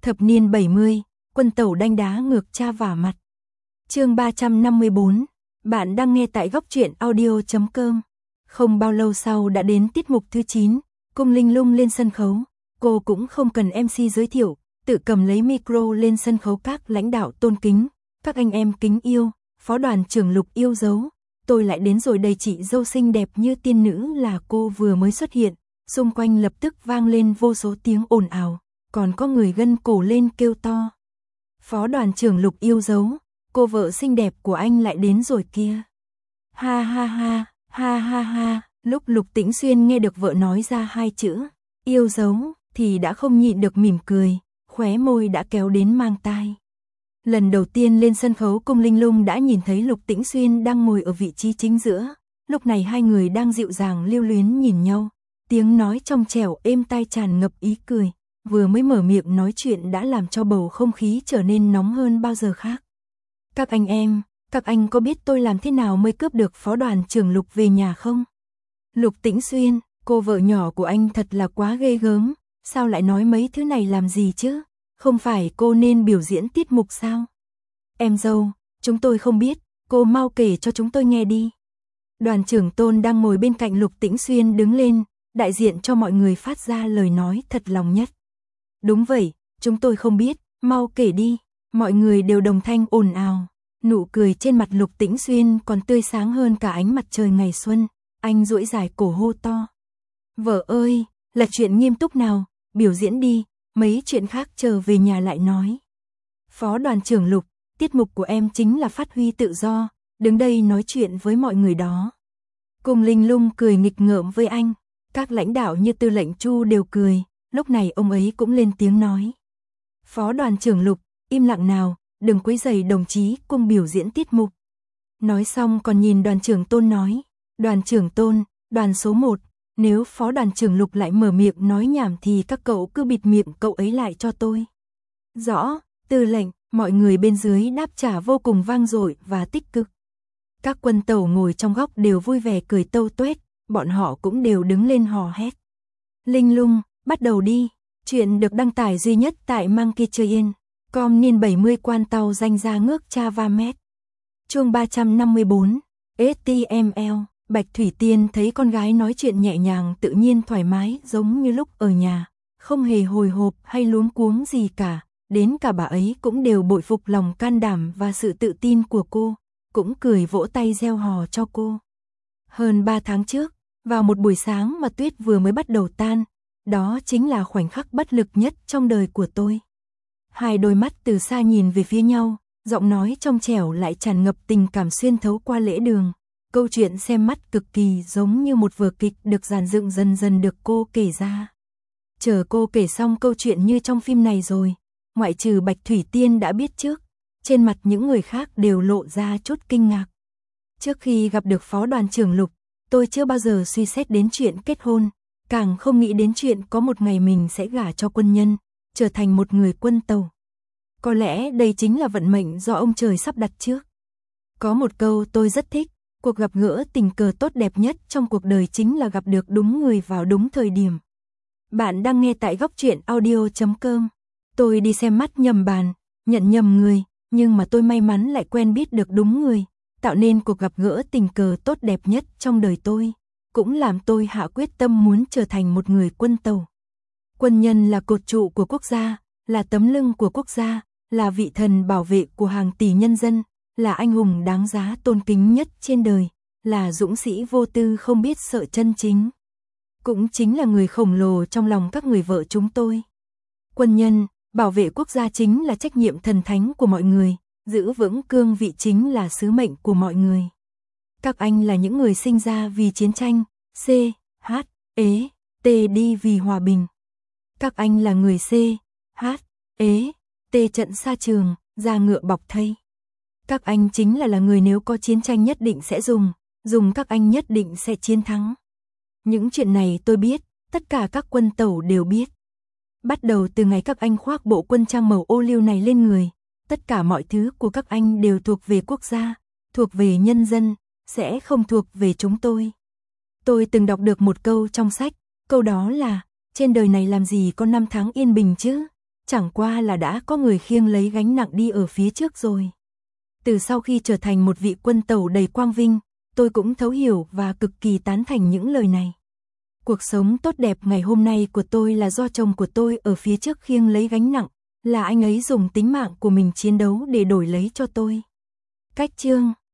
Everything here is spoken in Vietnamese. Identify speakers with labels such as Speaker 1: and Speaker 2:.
Speaker 1: Thập niên 70, quân tẩu đanh đá ngược cha vả mặt. Chương 354, bạn đang nghe tại góc truyện audio.com. Không bao lâu sau đã đến tiết mục thứ 9, Cung Linh Lung lên sân khấu, cô cũng không cần MC giới thiệu, tự cầm lấy micro lên sân khấu. Các lãnh đạo tôn kính, các anh em kính yêu, phó đoàn trưởng Lục yêu dấu, tôi lại đến rồi đây. Chị dâu xinh đẹp như tiên nữ là cô vừa mới xuất hiện, xung quanh lập tức vang lên vô số tiếng ồn ào, còn có người gân cổ lên kêu to. Phó đoàn trưởng Lục yêu dấu, cô vợ xinh đẹp của anh lại đến rồi kia. Ha ha ha, ha ha ha, lúc Lục Tĩnh Xuyên nghe được vợ nói ra hai chữ yêu dấu thì đã không nhịn được mỉm cười, khóe môi đã kéo đến mang tai. Lần đầu tiên lên sân khấu, Cung Linh Lung đã nhìn thấy Lục Tĩnh Xuyên đang ngồi ở vị trí chính giữa. Lúc này hai người đang dịu dàng lưu luyến nhìn nhau, tiếng nói trong trẻo êm tai tràn ngập ý cười, vừa mới mở miệng nói chuyện đã làm cho bầu không khí trở nên nóng hơn bao giờ khác. Các anh em, các anh có biết tôi làm thế nào mới cướp được phó đoàn trưởng Lục về nhà không? Lục Tĩnh Xuyên, cô vợ nhỏ của anh thật là quá ghê gớm, sao lại nói mấy thứ này làm gì chứ? Không phải cô nên biểu diễn tiết mục sao? Em dâu, chúng tôi không biết, cô mau kể cho chúng tôi nghe đi. Đoàn trưởng Tôn đang ngồi bên cạnh Lục Tĩnh Xuyên đứng lên, đại diện cho mọi người phát ra lời nói thật lòng nhất. Đúng vậy, chúng tôi không biết, mau kể đi. Mọi người đều đồng thanh ồn ào. Nụ cười trên mặt Lục Tĩnh Xuyên còn tươi sáng hơn cả ánh mặt trời ngày xuân. Anh duỗi dài cổ hô to. Vợ ơi, là chuyện nghiêm túc nào, biểu diễn đi, mấy chuyện khác chờ về nhà lại nói. Phó đoàn trưởng Lục, tiết mục của em chính là phát huy tự do, đứng đây nói chuyện với mọi người đó. Cung Linh Lung cười nghịch ngợm với anh, các lãnh đạo như tư lệnh Chu đều cười, lúc này ông ấy cũng lên tiếng nói. Phó đoàn trưởng Lục, im lặng nào, đừng quấy rầy đồng chí cùng biểu diễn tiết mục. Nói xong còn nhìn đoàn trưởng Tôn nói, đoàn trưởng Tôn, đoàn số 1, nếu phó đoàn trưởng Lục lại mở miệng nói nhảm thì các cậu cứ bịt miệng cậu ấy lại cho tôi. Rõ, tư lệnh, mọi người bên dưới đáp trả vô cùng vang dội và tích cực. Các quân tẩu ngồi trong góc đều vui vẻ cười tâu tuét, bọn họ cũng đều đứng lên hò hét. Linh Lung, bắt đầu đi, chuyện được đăng tải duy nhất tại Monkeychain.com niên 70 quan tàu danh ra ngước cha va mét. Chương 354, HTML. Bạch Thủy Tiên thấy con gái nói chuyện nhẹ nhàng tự nhiên thoải mái giống như lúc ở nhà, không hề hồi hộp hay luống cuống gì cả, đến cả bà ấy cũng đều bội phục lòng can đảm và sự tự tin của cô, cũng cười vỗ tay reo hò cho cô. Hơn 3 tháng trước, vào một buổi sáng mà tuyết vừa mới bắt đầu tan, đó chính là khoảnh khắc bất lực nhất trong đời của tôi. Hai đôi mắt từ xa nhìn về phía nhau, giọng nói trong trẻo lại tràn ngập tình cảm xuyên thấu qua lễ đường. Câu chuyện xem mắt cực kỳ giống như một vở kịch được dàn dựng dần dần được cô kể ra. Chờ cô kể xong câu chuyện như trong phim này rồi, ngoại trừ Bạch Thủy Tiên đã biết trước, trên mặt những người khác đều lộ ra chút kinh ngạc. Trước khi gặp được phó đoàn trưởng Lục, tôi chưa bao giờ suy xét đến chuyện kết hôn, càng không nghĩ đến chuyện có một ngày mình sẽ gả cho quân nhân, trở thành một người quân tàu. Có lẽ đây chính là vận mệnh do ông trời sắp đặt trước. Có một câu tôi rất thích, cuộc gặp gỡ tình cờ tốt đẹp nhất trong cuộc đời chính là gặp được đúng người vào đúng thời điểm. Bạn đang nghe tại góc truyện audio.com. Tôi đi xem mắt nhầm bàn, nhận nhầm người, nhưng mà tôi may mắn lại quen biết được đúng người, tạo nên cuộc gặp gỡ tình cờ tốt đẹp nhất trong đời tôi, cũng làm tôi hạ quyết tâm muốn trở thành một người quân tàu. Quân nhân là cột trụ của quốc gia, là tấm lưng của quốc gia, là vị thần bảo vệ của hàng tỷ nhân dân, là anh hùng đáng giá tôn kính nhất trên đời, là dũng sĩ vô tư không biết sợ chân chính. Cũng chính là người khổng lồ trong lòng các người vợ chúng tôi. Quân nhân, bảo vệ quốc gia chính là trách nhiệm thần thánh của mọi người, giữ vững cương vị chính là sứ mệnh của mọi người. Các anh là những người sinh ra vì chiến tranh, C, H, E, T đi vì hòa bình. Các anh là người C, H, E, T trận xa trường, ra ngựa bọc thây. Các anh chính là người nếu có chiến tranh nhất định sẽ dùng các anh nhất định sẽ chiến thắng. Những chuyện này tôi biết, tất cả các quân tàu đều biết. Bắt đầu từ ngày các anh khoác bộ quân trang màu ô liu này lên người, tất cả mọi thứ của các anh đều thuộc về quốc gia, thuộc về nhân dân, sẽ không thuộc về chúng tôi. Tôi từng đọc được một câu trong sách, câu đó là, trên đời này làm gì có năm tháng yên bình chứ, chẳng qua là đã có người khiêng lấy gánh nặng đi ở phía trước rồi. Từ sau khi trở thành một vị quân tẩu đầy quang vinh, tôi cũng thấu hiểu và cực kỳ tán thành những lời này. Cuộc sống tốt đẹp ngày hôm nay của tôi là do chồng của tôi ở phía trước khiêng lấy gánh nặng, là anh ấy dùng tính mạng của mình chiến đấu để đổi lấy cho tôi. Cách chương